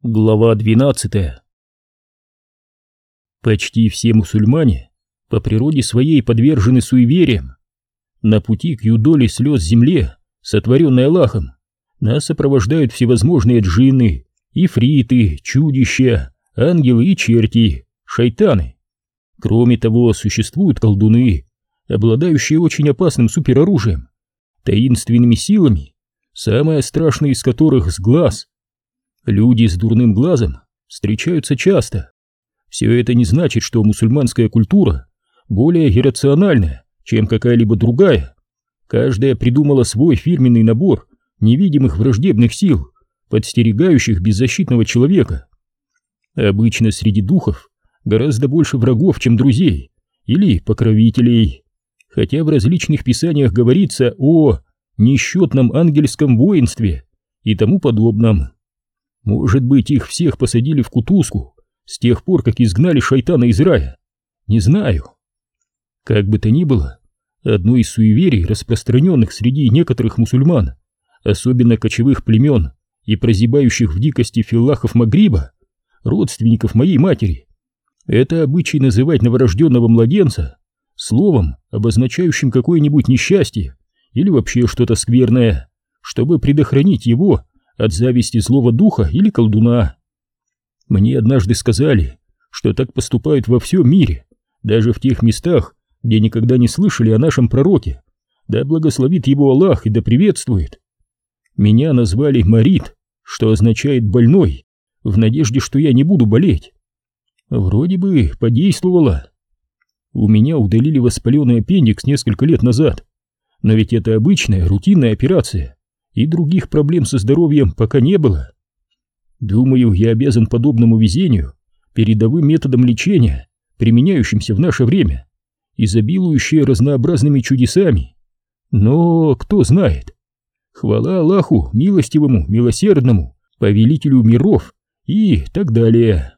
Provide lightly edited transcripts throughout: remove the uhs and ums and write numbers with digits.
Глава 12. Почти все мусульмане по природе своей подвержены суевериям. На пути к юдоли слез земле, сотворенной Аллахом, нас сопровождают всевозможные джинны, ифриты, чудища, ангелы и черти, шайтаны. Кроме того, существуют колдуны, обладающие очень опасным супероружием, таинственными силами, самое страшное из которых с глаз. Люди с дурным глазом встречаются часто. Все это не значит, что мусульманская культура более иррациональная, чем какая-либо другая. Каждая придумала свой фирменный набор невидимых враждебных сил, подстерегающих беззащитного человека. Обычно среди духов гораздо больше врагов, чем друзей или покровителей, хотя в различных писаниях говорится о несчетном ангельском воинстве и тому подобном. Может быть, их всех посадили в кутузку с тех пор, как изгнали шайтана из рая. Не знаю. Как бы то ни было, одно из суеверий, распространенных среди некоторых мусульман, особенно кочевых племен и прозябающих в дикости филлахов Магриба, родственников моей матери, это обычай называть новорожденного младенца словом, обозначающим какое-нибудь несчастье или вообще что-то скверное, чтобы предохранить его от зависти злого духа или колдуна. Мне однажды сказали, что так поступают во всем мире, даже в тех местах, где никогда не слышали о нашем пророке, да благословит его Аллах и да приветствует. Меня назвали Марид, что означает больной, в надежде, что я не буду болеть. Вроде бы подействовало. У меня удалили воспаленный аппендикс несколько лет назад, но ведь это обычная рутинная операция, и других проблем со здоровьем пока не было. Думаю, я обязан подобному везению передовым методам лечения, применяющимся в наше время, изобилующие разнообразными чудесами. Но кто знает? Хвала Аллаху, милостивому, милосердному, повелителю миров и так далее.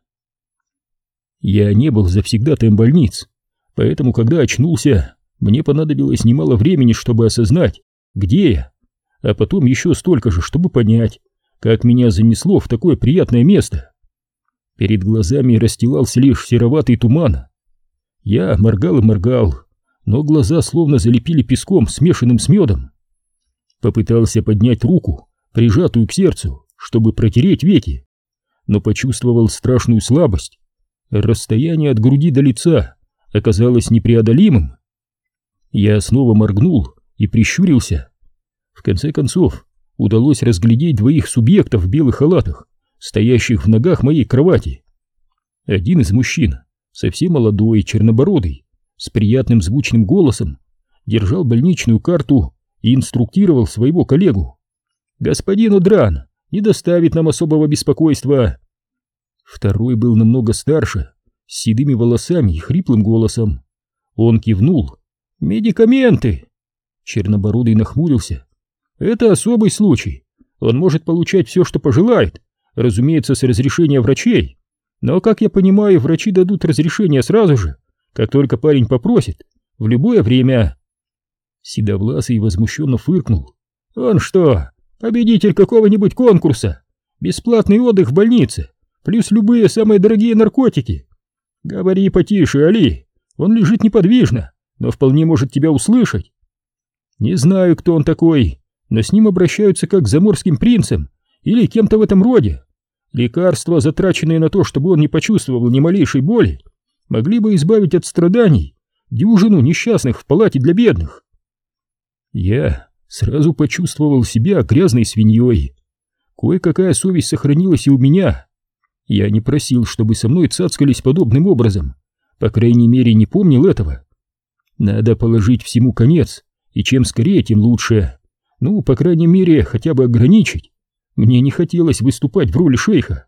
Я не был завсегдатаем больниц, поэтому, когда очнулся, мне понадобилось немало времени, чтобы осознать, где я, а потом еще столько же, чтобы понять, как меня занесло в такое приятное место. Перед глазами расстилался лишь сероватый туман. Я моргал и моргал, но глаза словно залепили песком, смешанным с медом. Попытался поднять руку, прижатую к сердцу, чтобы протереть веки, но почувствовал страшную слабость. Расстояние от груди до лица оказалось непреодолимым. Я снова моргнул и прищурился. В конце концов, удалось разглядеть двоих субъектов в белых халатах, стоящих в ногах моей кровати. Один из мужчин, совсем молодой, чернобородый, с приятным звучным голосом, держал больничную карту и инструктировал своего коллегу. «Господин Одран не доставит нам особого беспокойства». Второй был намного старше, с седыми волосами и хриплым голосом. Он кивнул. «Медикаменты!» Чернобородый нахмурился. «Это особый случай. Он может получать все, что пожелает, разумеется, с разрешения врачей. Но, как я понимаю, врачи дадут разрешение сразу же, как только парень попросит, в любое время». Седовласый возмущенно фыркнул. «Он что, победитель какого-нибудь конкурса? Бесплатный отдых в больнице, плюс любые самые дорогие наркотики. Говори потише, Али, он лежит неподвижно, но вполне может тебя услышать. Не знаю, кто он такой, но с ним обращаются как с заморским принцем или кем-то в этом роде. Лекарства, затраченные на то, чтобы он не почувствовал ни малейшей боли, могли бы избавить от страданий дюжину несчастных в палате для бедных». Я сразу почувствовал себя грязной свиньей. Кое-какая совесть сохранилась и у меня. Я не просил, чтобы со мной цацкались подобным образом, по крайней мере, не помнил этого. Надо положить всему конец, и чем скорее, тем лучше. Ну, по крайней мере, хотя бы ограничить. Мне не хотелось выступать в роли шейха.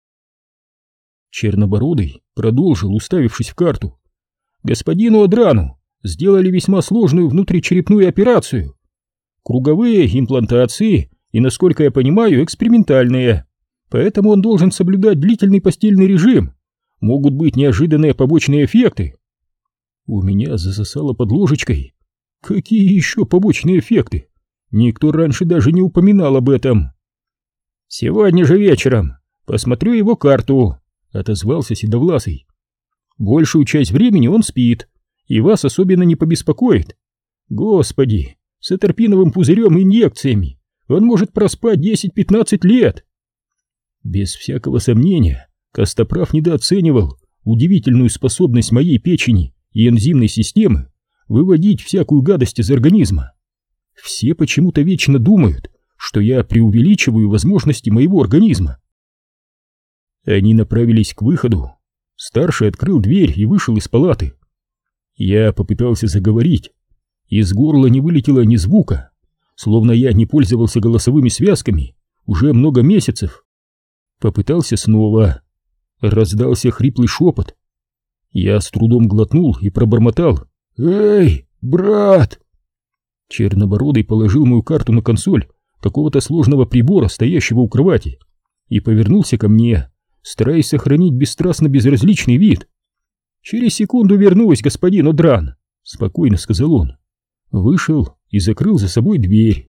Чернобородый продолжил, уставившись в карту. «Господину Одрану сделали весьма сложную внутричерепную операцию. Круговые имплантации и, насколько я понимаю, экспериментальные. Поэтому он должен соблюдать длительный постельный режим. Могут быть неожиданные побочные эффекты». У меня засосало под ложечкой. Какие еще побочные эффекты? Никто раньше даже не упоминал об этом. «Сегодня же вечером Посмотрю его карту, отозвался Седовласый. Большую часть времени он спит, и вас особенно не побеспокоит. Господи, с атерпиновым пузырем и инъекциями он может проспать 10-15 лет. Без всякого сомнения, Костоправ недооценивал удивительную способность моей печени и энзимной системы выводить всякую гадость из организма. Все почему-то вечно думают, что я преувеличиваю возможности моего организма. Они направились к выходу. Старший открыл дверь и вышел из палаты. Я попытался заговорить. Из горла не вылетело ни звука, словно я не пользовался голосовыми связками уже много месяцев. Попытался снова. Раздался хриплый шепот. Я с трудом глотнул и пробормотал: «Эй, брат!» Чернобородый положил мою карту на консоль какого-то сложного прибора, стоящего у кровати, и повернулся ко мне, стараясь сохранить бесстрастно безразличный вид. «Через секунду вернусь, господин О'Дран», — спокойно сказал он. Вышел и закрыл за собой дверь.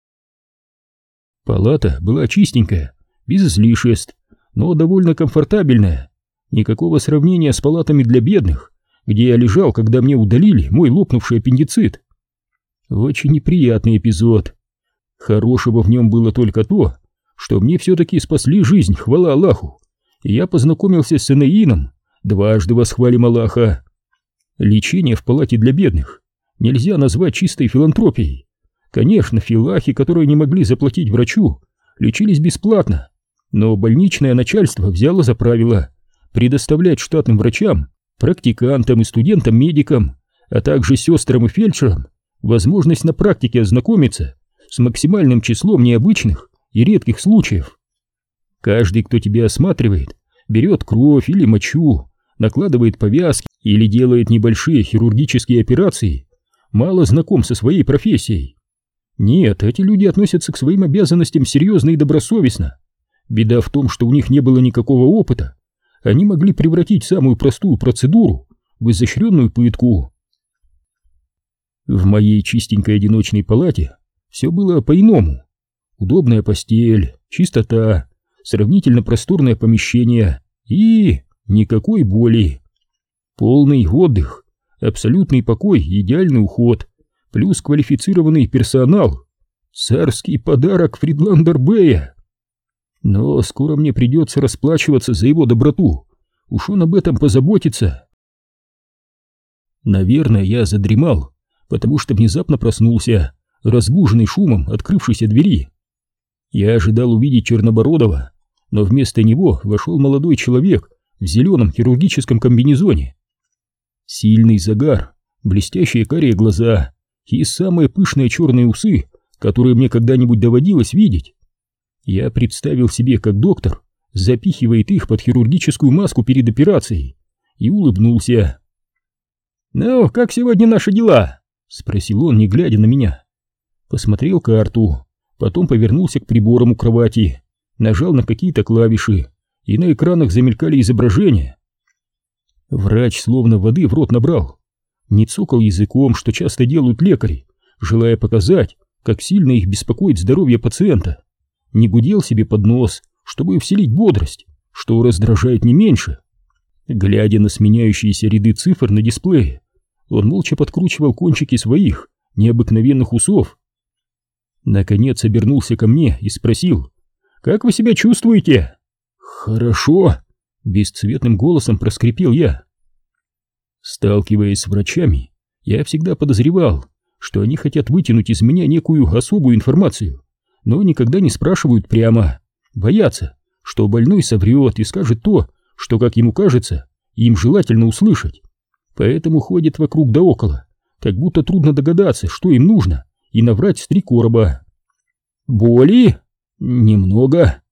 Палата была чистенькая, без излишеств, но довольно комфортабельная. Никакого сравнения с палатами для бедных, где я лежал, когда мне удалили мой лопнувший аппендицит. Очень неприятный эпизод. Хорошего в нем было только то, что мне все-таки спасли жизнь, хвала Аллаху, и я познакомился с Энеином, дважды восхвалим Аллаха. Лечение в палате для бедных нельзя назвать чистой филантропией. Конечно, филлахи, которые не могли заплатить врачу, лечились бесплатно, но больничное начальство взяло за правило предоставлять штатным врачам, практикантам и студентам-медикам, а также сестрам и фельдшерам возможность на практике ознакомиться с максимальным числом необычных и редких случаев. Каждый, кто тебя осматривает, берет кровь или мочу, накладывает повязки или делает небольшие хирургические операции, мало знаком со своей профессией. Нет, эти люди относятся к своим обязанностям серьезно и добросовестно. Беда в том, что у них не было никакого опыта. Они могли превратить самую простую процедуру в изощренную пытку. В моей чистенькой одиночной палате все было по-иному. Удобная постель, чистота, сравнительно просторное помещение и никакой боли. Полный отдых, абсолютный покой и идеальный уход, плюс квалифицированный персонал. Царский подарок Фридландер-Бэя. Но скоро мне придется расплачиваться за его доброту. Уж он об этом позаботится. Наверное, я задремал, потому что внезапно проснулся, разбуженный шумом открывшейся двери. Я ожидал увидеть Чернобородова, но вместо него вошел молодой человек в зеленом хирургическом комбинезоне. Сильный загар, блестящие карие глаза и самые пышные черные усы, которые мне когда-нибудь доводилось видеть. Я представил себе, как доктор запихивает их под хирургическую маску перед операцией, и улыбнулся. «Ну, как сегодня наши дела?» — спросил он, не глядя на меня. Посмотрел карту, потом повернулся к приборам у кровати, нажал на какие-то клавиши, и на экранах замелькали изображения. Врач словно воды в рот набрал, не цокал языком, что часто делают лекари, желая показать, как сильно их беспокоит здоровье пациента, не гудел себе под нос, чтобы вселить бодрость, что раздражает не меньше. Глядя на сменяющиеся ряды цифр на дисплее, он молча подкручивал кончики своих необыкновенных усов. Наконец обернулся ко мне и спросил: «Как вы себя чувствуете?» «Хорошо», — бесцветным голосом проскрипел я. Сталкиваясь с врачами, я всегда подозревал, что они хотят вытянуть из меня некую особую информацию, но никогда не спрашивают прямо, боятся, что больной соврет и скажет то, что, как ему кажется, им желательно услышать. Поэтому ходят вокруг да около, как будто трудно догадаться, что им нужно, и наврать с 3 короба. Боли? Немного.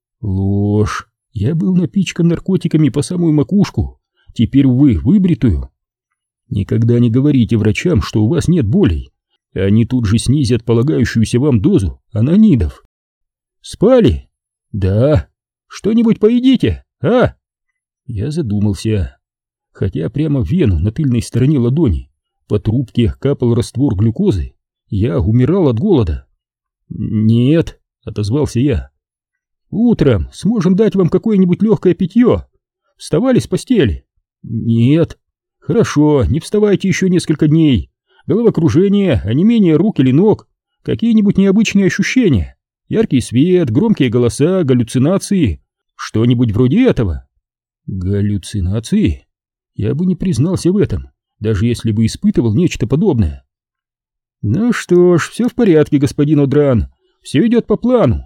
Ложь. Я был напичкан наркотиками по самую макушку, теперь, увы, выбритую. Никогда не говорите врачам, что у вас нет болей. Они тут же снизят полагающуюся вам дозу анонидов. Спали? Да. Что-нибудь поедите, а? Я задумался. Хотя прямо в вену на тыльной стороне ладони по трубке капал раствор глюкозы, я умирал от голода. Нет, отозвался я. Утром сможем дать вам какое-нибудь легкое питье. Вставали с постели? Нет. Хорошо, не вставайте еще несколько дней. Головокружение, онемение рук или ног, какие-нибудь необычные ощущения, яркий свет, громкие голоса, галлюцинации, что-нибудь вроде этого. Галлюцинации? Я бы не признался в этом, даже если бы испытывал нечто подобное. Ну что ж, все в порядке, господин О'Дран, все идет по плану.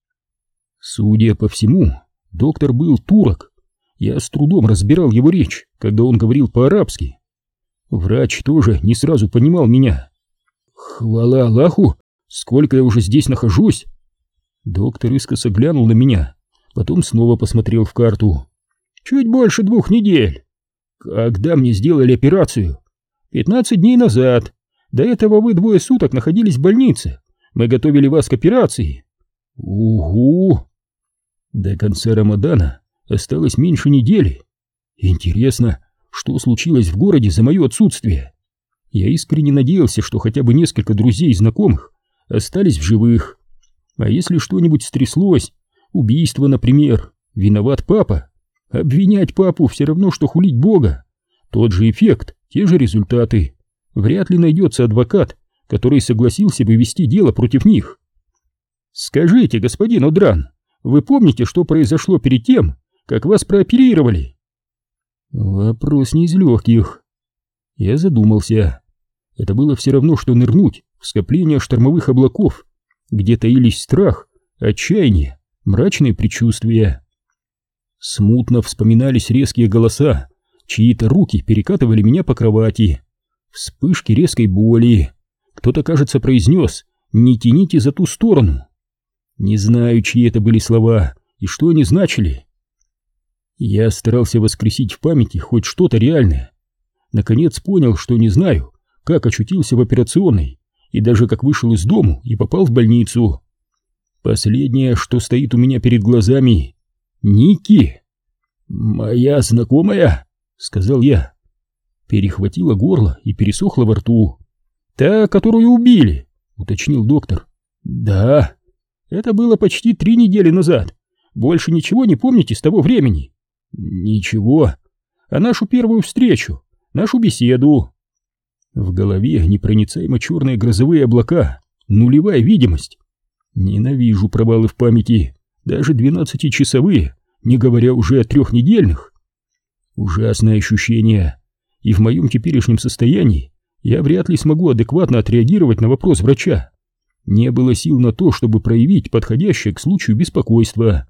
Судя по всему, доктор был турок. Я с трудом разбирал его речь, когда он говорил по-арабски. Врач тоже не сразу понимал меня. Хвала Аллаху, сколько я уже здесь нахожусь? Доктор искоса глянул на меня, потом снова посмотрел в карту. Чуть больше 2 недель. Когда мне сделали операцию? 15 дней назад. До этого вы 2 суток находились в больнице. Мы готовили вас к операции. Угу. До конца Рамадана осталось меньше недели. Интересно, что случилось в городе за мое отсутствие? Я искренне надеялся, что хотя бы несколько друзей и знакомых остались в живых. А если что-нибудь стряслось, убийство, например, виноват папа? Обвинять папу все равно, что хулить Бога. Тот же эффект, те же результаты. Вряд ли найдется адвокат, который согласился бы вести дело против них. Скажите, господин О'Дран, вы помните, что произошло перед тем, как вас прооперировали? Вопрос не из легких. Я задумался. Это было все равно, что нырнуть в скопление штормовых облаков, где таились страх, отчаяние, мрачные предчувствия. Смутно вспоминались резкие голоса, чьи-то руки перекатывали меня по кровати. Вспышки резкой боли. Кто-то, кажется, произнес «Не тяните за ту сторону». Не знаю, чьи это были слова и что они значили. Я старался воскресить в памяти хоть что-то реальное. Наконец понял, что не знаю, как очутился в операционной и даже как вышел из дому и попал в больницу. Последнее, что стоит у меня перед глазами — Ники. «Моя знакомая?» — сказал я. Перехватило горло и пересохло во рту. «Та, которую убили», — уточнил доктор. «Да». Это было почти 3 недели назад. Больше ничего не помните с того времени? Ничего. А нашу первую встречу, нашу беседу? В голове непроницаемо черные грозовые облака, нулевая видимость. Ненавижу провалы в памяти, даже 12-часовые, не говоря уже о 3-недельных. Ужасное ощущение. И в моем теперешнем состоянии я вряд ли смогу адекватно отреагировать на вопрос врача. Не было сил на то, чтобы проявить подходящее к случаю беспокойство.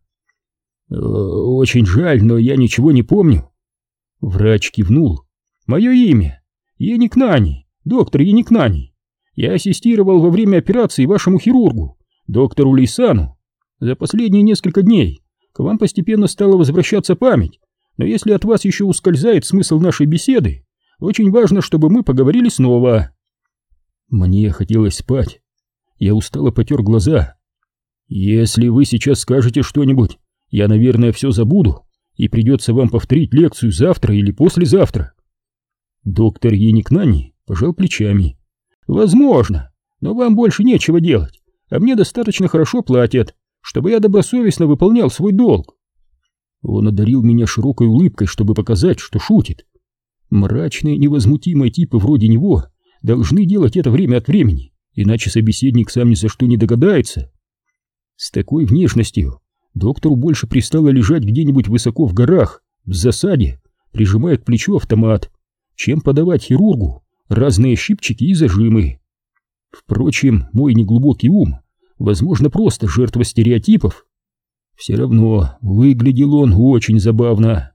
«Очень жаль, но я ничего не помню». Врач кивнул. «Мое имя Еникнани, доктор Еникнани. Я ассистировал во время операции вашему хирургу, доктору Лейсану. За последние несколько дней к вам постепенно стала возвращаться память, но если от вас еще ускользает смысл нашей беседы, очень важно, чтобы мы поговорили снова». Мне хотелось спать. Я устало потер глаза. «Если вы сейчас скажете что-нибудь, я, наверное, все забуду, и придется вам повторить лекцию завтра или послезавтра». Доктор Еникнани пожал плечами. «Возможно, но вам больше нечего делать, а мне достаточно хорошо платят, чтобы я добросовестно выполнял свой долг». Он одарил меня широкой улыбкой, чтобы показать, что шутит. Мрачные, невозмутимые типы вроде него должны делать это время от времени, иначе собеседник сам ни за что не догадается. С такой внешностью доктору больше пристало лежать где-нибудь высоко в горах, в засаде, прижимая к плечу автомат, чем подавать хирургу разные щипчики и зажимы. Впрочем, мой неглубокий ум, возможно, просто жертва стереотипов. Все равно выглядел он очень забавно.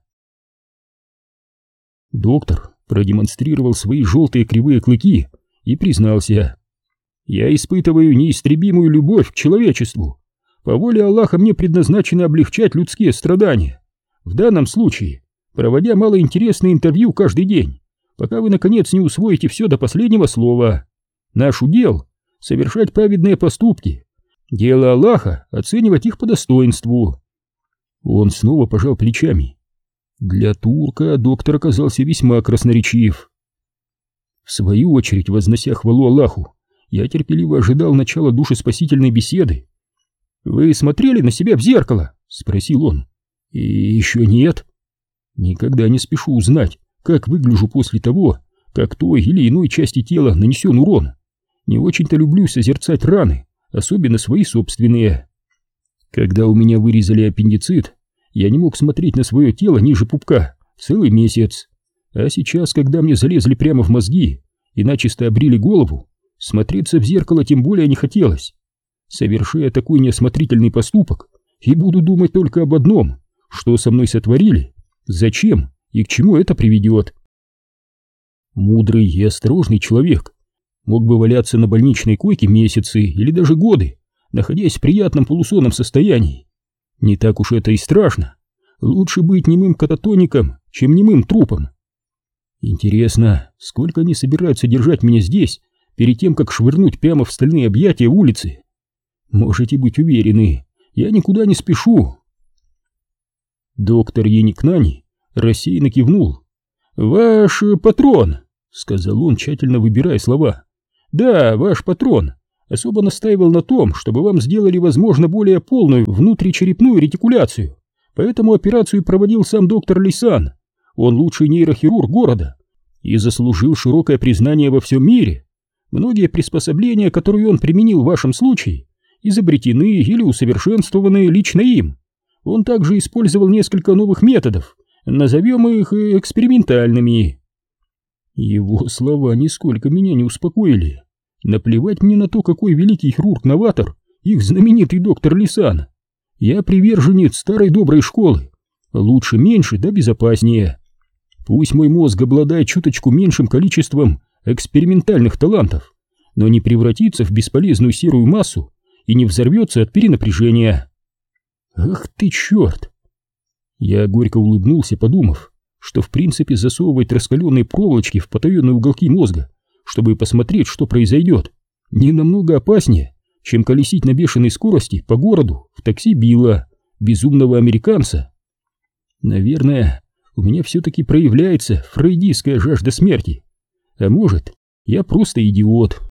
Доктор продемонстрировал свои желтые кривые клыки и признался: «Я испытываю неистребимую любовь к человечеству. По воле Аллаха мне предназначено облегчать людские страдания. В данном случае, проводя малоинтересные интервью каждый день, пока вы, наконец, не усвоите все до последнего слова. Наш удел — совершать праведные поступки. Дело Аллаха — оценивать их по достоинству». Он снова пожал плечами. Для турка доктор оказался весьма красноречив. В свою очередь, вознося хвалу Аллаху, я терпеливо ожидал начала душеспасительной беседы. «Вы смотрели на себя в зеркало?» — спросил он. «И еще нет. Никогда не спешу узнать, как выгляжу после того, как той или иной части тела нанесен урон. Не очень-то люблю созерцать раны, особенно свои собственные. Когда у меня вырезали аппендицит, я не мог смотреть на свое тело ниже пупка целый месяц. А сейчас, когда мне залезли прямо в мозги и начисто обрили голову, смотреться в зеркало тем более не хотелось. Совершая такой неосмотрительный поступок, и буду думать только об одном: что со мной сотворили, зачем и к чему это приведет». Мудрый и осторожный человек мог бы валяться на больничной койке месяцы или даже годы, находясь в приятном полусонном состоянии. Не так уж это и страшно. Лучше быть немым кататоником, чем немым трупом. Интересно, сколько они собираются держать меня здесь, перед тем, как швырнуть прямо в стальные объятия улицы? Можете быть уверены, я никуда не спешу. Доктор Еникнани рассеянно кивнул. «Ваш патрон», — сказал он, тщательно выбирая слова. «Да, ваш патрон особо настаивал на том, чтобы вам сделали, возможно, более полную внутричерепную ретикуляцию, поэтому операцию проводил сам доктор Лисан. Он лучший нейрохирург города и заслужил широкое признание во всем мире. Многие приспособления, которые он применил в вашем случае, изобретены или усовершенствованы лично им. Он также использовал несколько новых методов, назовем их экспериментальными». Его слова нисколько меня не успокоили. Наплевать мне на то, какой великий хирург-новатор их знаменитый доктор Лисан. Я приверженец старой доброй школы. Лучше меньше, да безопаснее. Пусть мой мозг обладает чуточку меньшим количеством экспериментальных талантов, но не превратится в бесполезную серую массу и не взорвется от перенапряжения. Ах ты черт! Я горько улыбнулся, подумав, что в принципе засовывать раскаленные проволочки в потаенные уголки мозга, чтобы посмотреть, что произойдет, не намного опаснее, чем колесить на бешеной скорости по городу в такси Билла, безумного американца. Наверное, у меня все-таки проявляется фрейдистская жажда смерти. А может, я просто идиот.